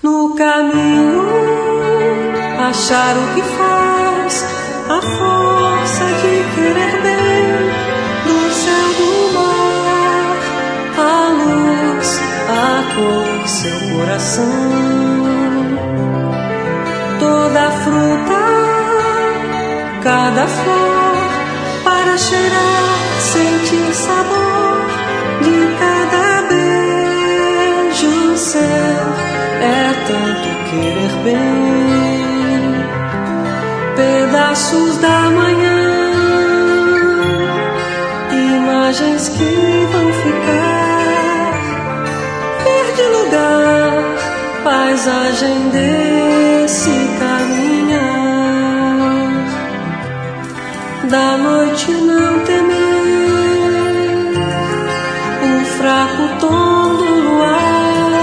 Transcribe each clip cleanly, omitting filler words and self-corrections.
No caminho, achar o que faz, a força de querer bem, do céu, do mar, a luz, a cor, seu coração. Toda fruta, cada flor, para cheirar, sentir sabor de cada beijo seu. É tanto querer bem, pedaços da manhã, imagens que vão ficar, verde lugar, paisagem desse caminhar, da noite não temer, um fraco tom do luar,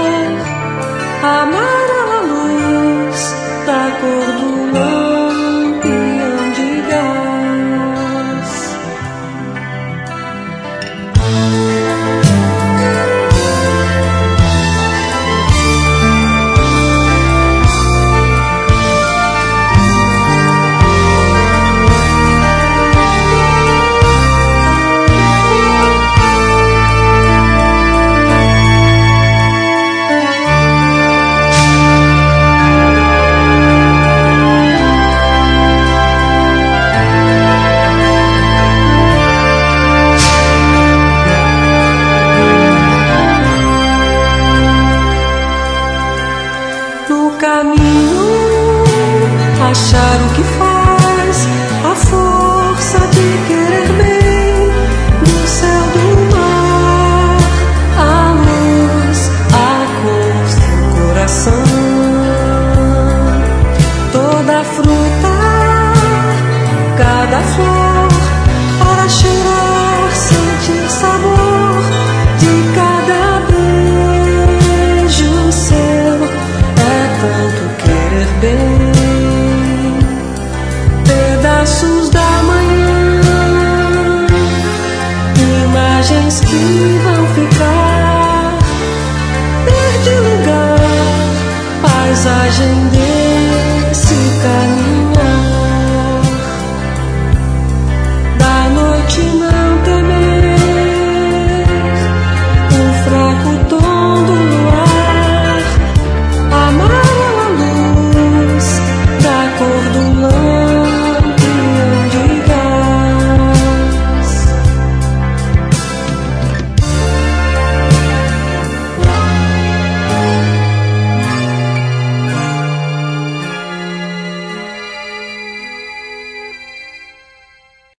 amarela luz da cor do lampião de gás. Achar o que faz, a força de querer bem, do céu, do mar, a luz, a cor do coração. Toda fruta, cada flor, para cheirar, sentir sabor de cada beijo seu. É tanto querer bem, pedaços da manhã, imagens que vão ficar, verde lugar, paisagem desse caminho.